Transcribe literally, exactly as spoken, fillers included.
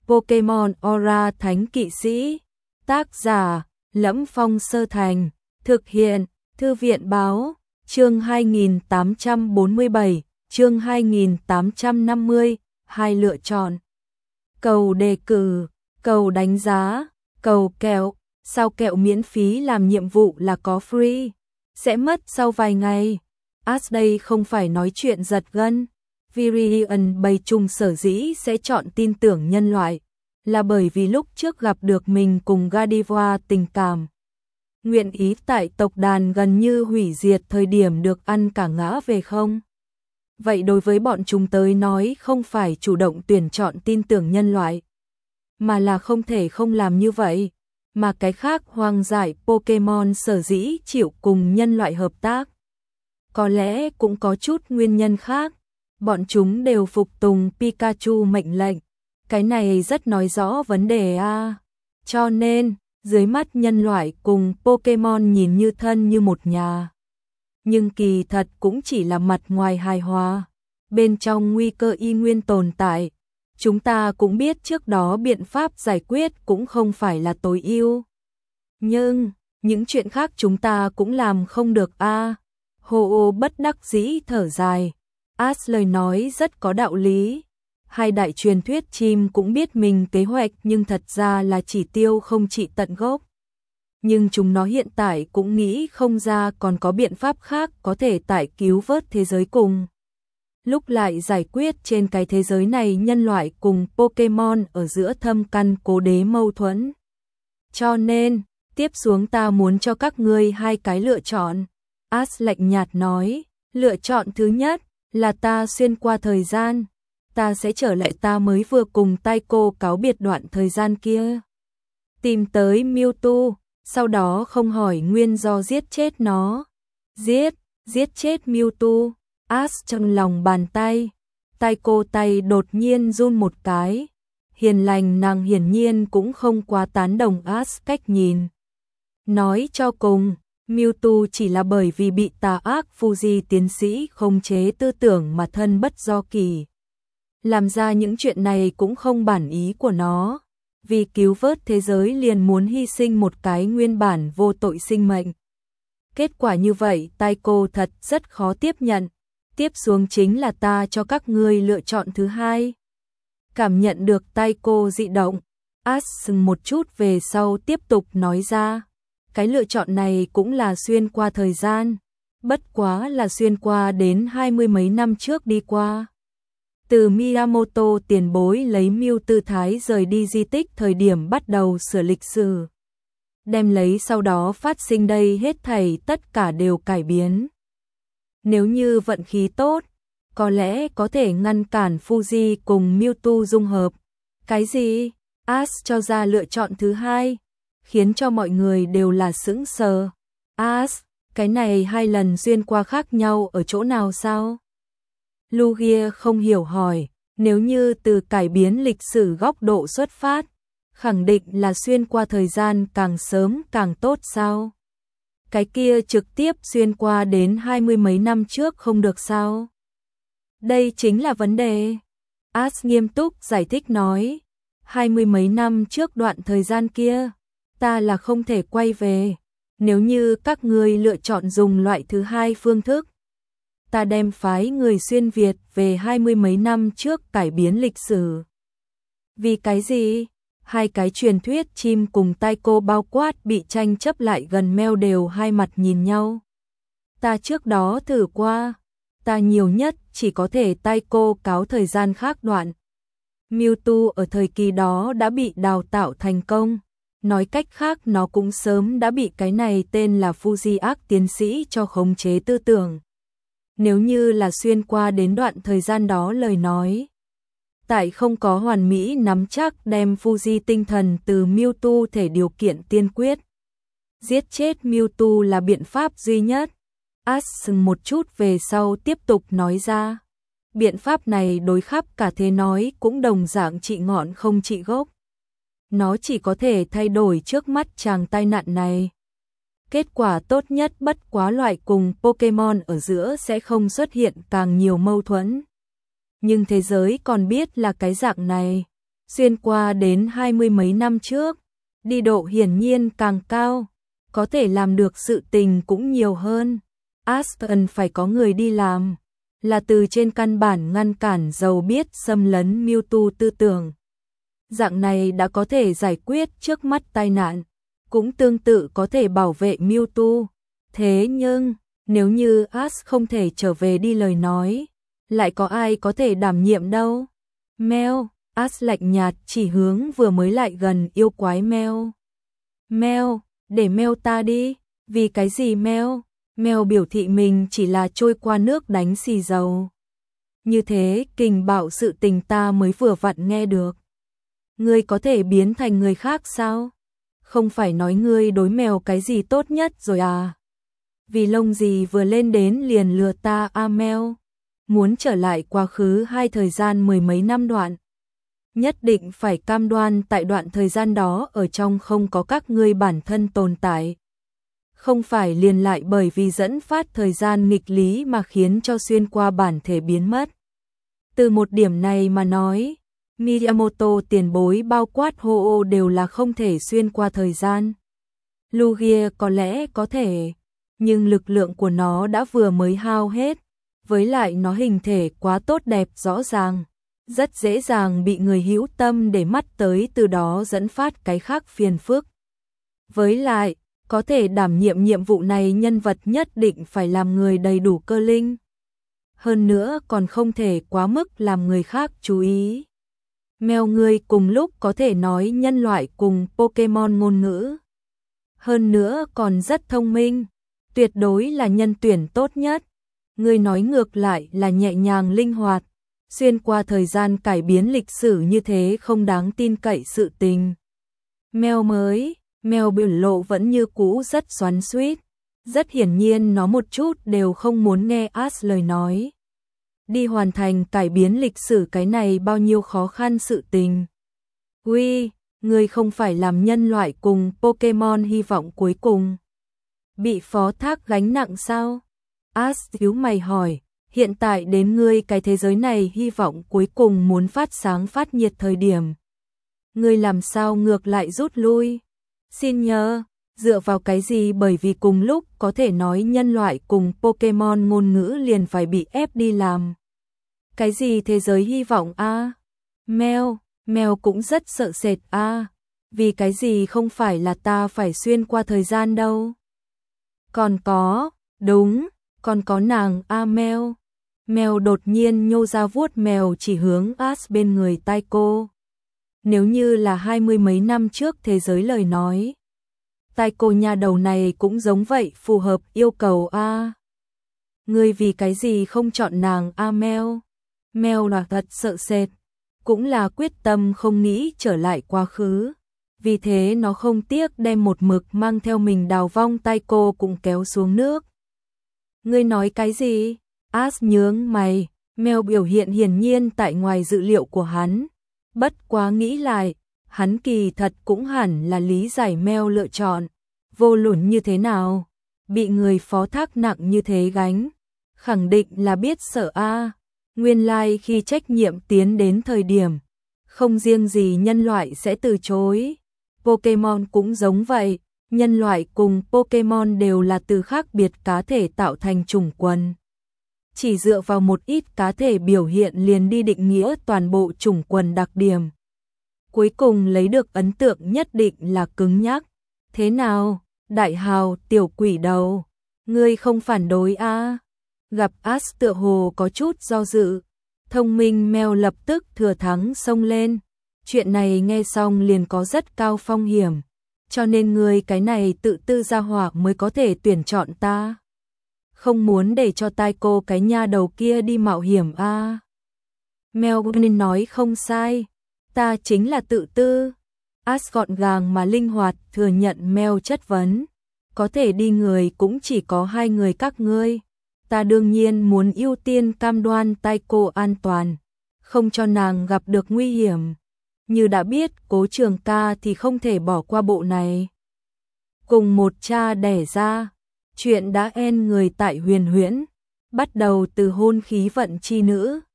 Pokemon Aura Thánh Kỵ Sĩ. Tác giả: Lẫm Phong Sơ Thành. Thực hiện: Thư viện báo. Chương hai nghìn tám trăm bốn mươi bảy, chương hai nghìn tám trăm năm mươi, hai lựa chọn. Cầu đề cử, cầu đánh giá, cầu kẹo. Sao kẹo miễn phí làm nhiệm vụ là có free? Sẽ mất sau vài ngày. As đây không phải nói chuyện giật gân. Viridian bày chung sở dĩ sẽ chọn tin tưởng nhân loại, là bởi vì lúc trước gặp được mình cùng Gardevoir tình cảm. Nguyện ý tại tộc đàn gần như hủy diệt thời điểm được ăn cả ngã về không? Vậy đối với bọn chúng tới nói không phải chủ động tuyển chọn tin tưởng nhân loại, mà là không thể không làm như vậy. Mà cái khác hoang dại Pokemon sở dĩ chịu cùng nhân loại hợp tác, có lẽ cũng có chút nguyên nhân khác. Bọn chúng đều phục tùng Pikachu mệnh lệnh. Cái này rất nói rõ vấn đề a. À. Cho nên, dưới mắt nhân loại cùng Pokemon nhìn như thân như một nhà. Nhưng kỳ thật cũng chỉ là mặt ngoài hài hòa. Bên trong nguy cơ y nguyên tồn tại. Chúng ta cũng biết trước đó biện pháp giải quyết cũng không phải là tối ưu. Nhưng, những chuyện khác chúng ta cũng làm không được a. À. Ho-Oh bất đắc dĩ thở dài. As lời nói rất có đạo lý. Hai đại truyền thuyết chim cũng biết mình kế hoạch nhưng thật ra là chỉ tiêu không trị tận gốc. Nhưng chúng nó hiện tại cũng nghĩ không ra còn có biện pháp khác có thể tại cứu vớt thế giới cùng. Lúc lại giải quyết trên cái thế giới này nhân loại cùng Pokemon ở giữa thâm căn cố đế mâu thuẫn. Cho nên, tiếp xuống ta muốn cho các ngươi hai cái lựa chọn. As lạnh nhạt nói, lựa chọn thứ nhất là ta xuyên qua thời gian. Ta sẽ trở lại ta mới vừa cùng Taiko cáo biệt đoạn thời gian kia. Tìm tới Mewtwo, sau đó không hỏi nguyên do giết chết nó. Giết, giết chết Mewtwo. As trong lòng bàn tay. Taiko tay đột nhiên run một cái. Hiền lành nàng hiển nhiên cũng không quá tán đồng As cách nhìn. Nói cho cùng, Mewtwo chỉ là bởi vì bị tà ác Fuji tiến sĩ khống chế tư tưởng mà thân bất do kỳ. Làm ra những chuyện này cũng không bản ý của nó. Vì cứu vớt thế giới liền muốn hy sinh một cái nguyên bản vô tội sinh mệnh. Kết quả như vậy Taiko thật rất khó tiếp nhận. Tiếp xuống chính là ta cho các ngươi lựa chọn thứ hai. Cảm nhận được Taiko dị động, As sừng một chút về sau tiếp tục nói ra. Cái lựa chọn này cũng là xuyên qua thời gian. Bất quá là xuyên qua đến hai mươi mấy năm trước đi qua. Từ Miyamoto tiền bối lấy Mew tư thái rời đi di tích thời điểm bắt đầu sửa lịch sử. Đem lấy sau đó phát sinh đây hết thảy tất cả đều cải biến. Nếu như vận khí tốt, có lẽ có thể ngăn cản Fuji cùng Mewtwo dung hợp. Cái gì? As cho ra lựa chọn thứ hai, khiến cho mọi người đều là sững sờ. As, cái này hai lần xuyên qua khác nhau ở chỗ nào sao? Lugia không hiểu hỏi, nếu như từ cải biến lịch sử góc độ xuất phát, khẳng định là xuyên qua thời gian càng sớm càng tốt sao? Cái kia trực tiếp xuyên qua đến hai mươi mấy năm trước không được sao? Đây chính là vấn đề. As nghiêm túc giải thích nói, hai mươi mấy năm trước đoạn thời gian kia, ta là không thể quay về. Nếu như các ngươi lựa chọn dùng loại thứ hai phương thức, ta đem phái người xuyên Việt về hai mươi mấy năm trước cải biến lịch sử. Vì cái gì? Hai cái truyền thuyết chim cùng Taiko bao quát bị tranh chấp lại gần meo đều hai mặt nhìn nhau. Ta trước đó thử qua, ta nhiều nhất chỉ có thể Taiko cáo thời gian khác đoạn. Mewtwo ở thời kỳ đó đã bị đào tạo thành công. Nói cách khác nó cũng sớm đã bị cái này tên là Fuji ác tiến sĩ cho khống chế tư tưởng. Nếu như là xuyên qua đến đoạn thời gian đó lời nói, tại không có hoàn mỹ nắm chắc đem Fuji tinh thần từ Mewtwo thể điều kiện tiên quyết. Giết chết Mewtwo là biện pháp duy nhất. As sừng một chút về sau tiếp tục nói ra. Biện pháp này đối khắp cả thế nói cũng đồng dạng trị ngọn không trị gốc. Nó chỉ có thể thay đổi trước mắt chàng tai nạn này. Kết quả tốt nhất bất quá loại cùng Pokemon ở giữa sẽ không xuất hiện càng nhiều mâu thuẫn. Nhưng thế giới còn biết là cái dạng này. xuyên qua đến hai mươi mấy năm trước, đi độ hiển nhiên càng cao, có thể làm được sự tình cũng nhiều hơn. Aspen phải có người đi làm, là từ trên căn bản ngăn cản dầu biết xâm lấn Mewtwo tư tưởng. Dạng này đã có thể giải quyết trước mắt tai nạn, cũng tương tự có thể bảo vệ Mewtwo. Thế nhưng, nếu như Ash không thể trở về đi lời nói, lại có ai có thể đảm nhiệm đâu. Mèo, Ash lạnh nhạt chỉ hướng vừa mới lại gần yêu quái Mèo. Mèo, để Mèo ta đi, vì cái gì Mèo? Mèo biểu thị mình chỉ là trôi qua nước đánh xì dầu. Như thế kình bạo sự tình ta mới vừa vặn nghe được. Ngươi có thể biến thành người khác sao? Không phải nói ngươi đối mèo cái gì tốt nhất rồi à? Vì lông gì vừa lên đến liền lừa ta a à Mèo. Muốn trở lại quá khứ hai thời gian mười mấy năm đoạn. Nhất định phải cam đoan tại đoạn thời gian đó ở trong không có các ngươi bản thân tồn tại. Không phải liền lại bởi vì dẫn phát thời gian nghịch lý mà khiến cho xuyên qua bản thể biến mất. Từ một điểm này mà nói, Miyamoto tiền bối bao quát Ho-Oh đều là không thể xuyên qua thời gian. Lugia có lẽ có thể, nhưng lực lượng của nó đã vừa mới hao hết, với lại nó hình thể quá tốt đẹp rõ ràng, rất dễ dàng bị người hữu tâm để mắt tới từ đó dẫn phát cái khác phiền phức. Với lại, có thể đảm nhiệm nhiệm vụ này nhân vật nhất định phải làm người đầy đủ cơ linh. Hơn nữa còn không thể quá mức làm người khác chú ý. Mèo ngươi cùng lúc có thể nói nhân loại cùng Pokemon ngôn ngữ. Hơn nữa còn rất thông minh, tuyệt đối là nhân tuyển tốt nhất. Ngươi nói ngược lại là nhẹ nhàng linh hoạt, xuyên qua thời gian cải biến lịch sử như thế không đáng tin cậy sự tình. Mèo mới, mèo biểu lộ vẫn như cũ rất xoắn xuýt, rất hiển nhiên nó một chút đều không muốn nghe Ash lời nói. Đi hoàn thành cải biến lịch sử cái này bao nhiêu khó khăn sự tình. Uy, ngươi không phải làm nhân loại cùng Pokemon hy vọng cuối cùng. Bị phó thác gánh nặng sao? Ash nhíu mày hỏi, hiện tại đến ngươi cái thế giới này hy vọng cuối cùng muốn phát sáng phát nhiệt thời điểm. Ngươi làm sao ngược lại rút lui? Xin nhớ, dựa vào cái gì bởi vì cùng lúc có thể nói nhân loại cùng Pokemon ngôn ngữ liền phải bị ép đi làm. Cái gì thế giới hy vọng a? À? Mèo, mèo cũng rất sợ sệt a. À? Vì cái gì không phải là ta phải xuyên qua thời gian đâu. Còn có, đúng, còn có nàng a à Mèo. Mèo đột nhiên nhô ra vuốt mèo chỉ hướng Ash bên người tai cô. Nếu như là hai mươi mấy năm trước thế giới lời nói, tai cô nhà đầu này cũng giống vậy phù hợp yêu cầu a. À. Ngươi vì cái gì không chọn nàng a à Mèo? Mèo là thật sợ sệt, cũng là quyết tâm không nghĩ trở lại quá khứ. Vì thế nó không tiếc đem một mực mang theo mình đào vong tai cô cũng kéo xuống nước. Ngươi nói cái gì? Ash nhướng mày, mèo biểu hiện hiển nhiên tại ngoài dự liệu của hắn. Bất quá nghĩ lại, hắn kỳ thật cũng hẳn là lý giải mèo lựa chọn. Vô luận như thế nào, bị người phó thác nặng như thế gánh, khẳng định là biết sợ a. À. Nguyên lai like khi trách nhiệm tiến đến thời điểm, không riêng gì nhân loại sẽ từ chối. Pokemon cũng giống vậy, nhân loại cùng Pokemon đều là từ khác biệt cá thể tạo thành chủng quần. Chỉ dựa vào một ít cá thể biểu hiện liền đi định nghĩa toàn bộ chủng quần đặc điểm. Cuối cùng lấy được ấn tượng nhất định là cứng nhắc. Thế nào, đại hào tiểu quỷ đầu, ngươi không phản đối a? À? Gặp Ash tựa hồ có chút do dự, thông minh mèo lập tức thừa thắng xông lên. Chuyện này nghe xong liền có rất cao phong hiểm, cho nên ngươi cái này tự tư gia hỏa mới có thể tuyển chọn ta. Không muốn để cho tai cô cái nha đầu kia đi mạo hiểm a. À. Mèo nên nói không sai, ta chính là tự tư. Ash gọn gàng mà linh hoạt thừa nhận mèo chất vấn. Có thể đi người cũng chỉ có hai người các ngươi. Ta đương nhiên muốn ưu tiên cam đoan tai cô an toàn, không cho nàng gặp được nguy hiểm. Như đã biết Cố Trường ca thì không thể bỏ qua bộ này. Cùng một cha đẻ ra, chuyện đã en người tại Huyền Huyễn, bắt đầu từ hôn khí vận chi nữ,